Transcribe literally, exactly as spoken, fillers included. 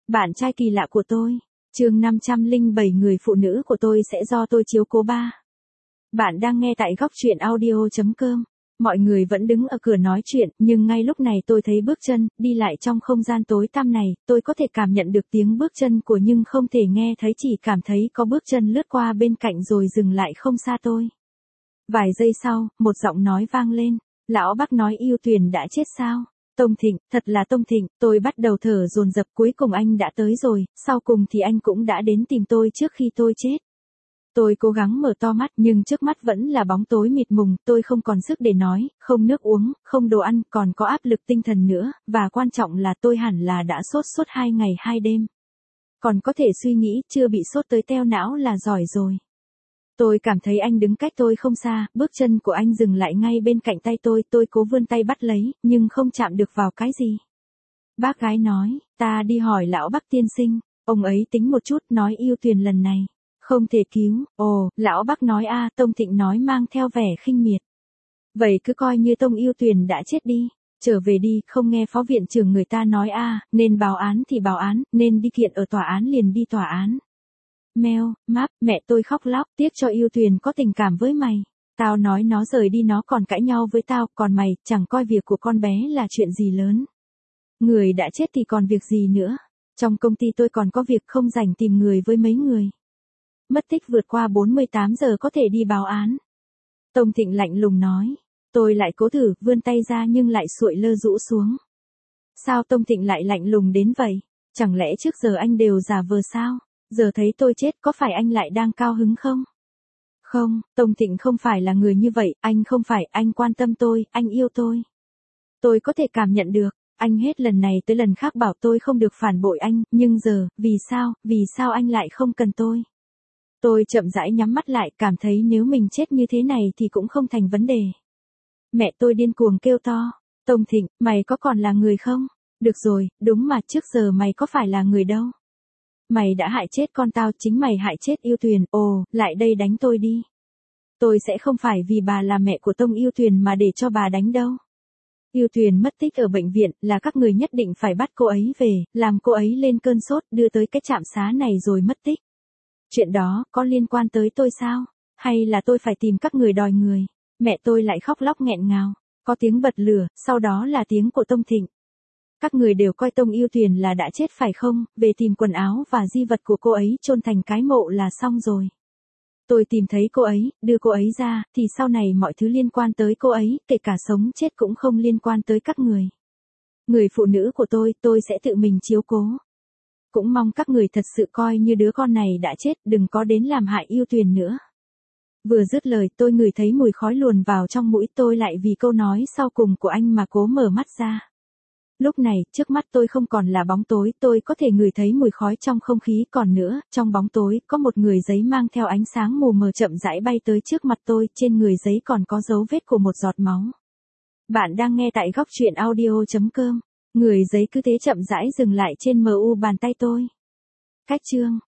Bạn trai kỳ lạ của tôi. Chương năm trăm lẻ bảy người phụ nữ của tôi sẽ do tôi chiếu cố ba. Bạn đang nghe tại góc truyện audio chấm com. Mọi người vẫn đứng ở cửa nói chuyện, nhưng ngay lúc này tôi thấy bước chân, đi lại trong không gian tối tăm này, tôi có thể cảm nhận được tiếng bước chân của nhưng không thể nghe thấy, chỉ cảm thấy có bước chân lướt qua bên cạnh rồi dừng lại không xa tôi. Vài giây sau, một giọng nói vang lên, lão bác nói yêu Tuyền đã chết sao? Tông Thịnh, thật là Tông Thịnh, tôi bắt đầu thở dồn dập, cuối cùng anh đã tới rồi, sau cùng thì anh cũng đã đến tìm tôi trước khi tôi chết. Tôi cố gắng mở to mắt nhưng trước mắt vẫn là bóng tối mịt mùng, tôi không còn sức để nói, không nước uống, không đồ ăn, còn có áp lực tinh thần nữa, và quan trọng là tôi hẳn là đã sốt suốt hai ngày hai đêm. Còn có thể suy nghĩ, chưa bị sốt tới teo não là giỏi rồi. Tôi cảm thấy anh đứng cách tôi không xa, bước chân của anh dừng lại ngay bên cạnh tay tôi, tôi cố vươn tay bắt lấy, nhưng không chạm được vào cái gì. Bác gái nói, ta đi hỏi lão bác tiên sinh, ông ấy tính một chút, nói yêu Tuyền lần này không thể cứu. Ồ, lão bác nói a, à, Tông Thịnh nói mang theo vẻ khinh miệt. Vậy cứ coi như Tông yêu Tuyền đã chết đi, trở về đi, không nghe phó viện trưởng người ta nói a, à, nên báo án thì báo án, nên đi kiện ở tòa án liền đi tòa án. Meo, map, mẹ tôi khóc lóc, tiếc cho yêu Tuyền có tình cảm với mày. Tao nói nó rời đi nó còn cãi nhau với tao, còn mày, chẳng coi việc của con bé là chuyện gì lớn. Người đã chết thì còn việc gì nữa. Trong công ty tôi còn có việc không rảnh tìm người với mấy người. Mất tích vượt qua bốn mươi tám giờ có thể đi báo án. Tông Thịnh lạnh lùng nói. Tôi lại cố thử, vươn tay ra nhưng lại sụi lơ rũ xuống. Sao Tông Thịnh lại lạnh lùng đến vậy? Chẳng lẽ trước giờ anh đều giả vờ sao? Giờ thấy tôi chết có phải anh lại đang cao hứng không? Không, Tông Thịnh không phải là người như vậy, anh không phải, anh quan tâm tôi, anh yêu tôi. Tôi có thể cảm nhận được, anh hết lần này tới lần khác bảo tôi không được phản bội anh, nhưng giờ, vì sao, vì sao anh lại không cần tôi? Tôi chậm rãi nhắm mắt lại, cảm thấy nếu mình chết như thế này thì cũng không thành vấn đề. Mẹ tôi điên cuồng kêu to, Tông Thịnh, mày có còn là người không? Được rồi, đúng mà trước giờ mày có phải là người đâu. Mày đã hại chết con tao, chính mày hại chết yêu Tuyền, ồ, lại đây đánh tôi đi. Tôi sẽ không phải vì bà là mẹ của Tông yêu Tuyền mà để cho bà đánh đâu. Yêu Tuyền mất tích ở bệnh viện, là các người nhất định phải bắt cô ấy về, làm cô ấy lên cơn sốt, đưa tới cái trạm xá này rồi mất tích. Chuyện đó, có liên quan tới tôi sao? Hay là tôi phải tìm các người đòi người? Mẹ tôi lại khóc lóc nghẹn ngào, có tiếng bật lửa, sau đó là tiếng của Tông Thịnh. Các người đều coi Tông yêu Tuyền là đã chết phải không, về tìm quần áo và di vật của cô ấy chôn thành cái mộ là xong rồi. Tôi tìm thấy cô ấy, đưa cô ấy ra, thì sau này mọi thứ liên quan tới cô ấy, kể cả sống chết cũng không liên quan tới các người. Người phụ nữ của tôi, tôi sẽ tự mình chiếu cố. Cũng mong các người thật sự coi như đứa con này đã chết, đừng có đến làm hại yêu Tuyền nữa. Vừa dứt lời tôi ngửi thấy mùi khói luồn vào trong mũi, tôi lại vì câu nói sau cùng của anh mà cố mở mắt ra. Lúc này, trước mắt tôi không còn là bóng tối, tôi có thể ngửi thấy mùi khói trong không khí, còn nữa, trong bóng tối, có một người giấy mang theo ánh sáng mù mờ chậm rãi bay tới trước mặt tôi, trên người giấy còn có dấu vết của một giọt máu. Bạn đang nghe tại góc truyện audio chấm com. Người giấy cứ thế chậm rãi dừng lại trên mờ u bàn tay tôi. Cách chương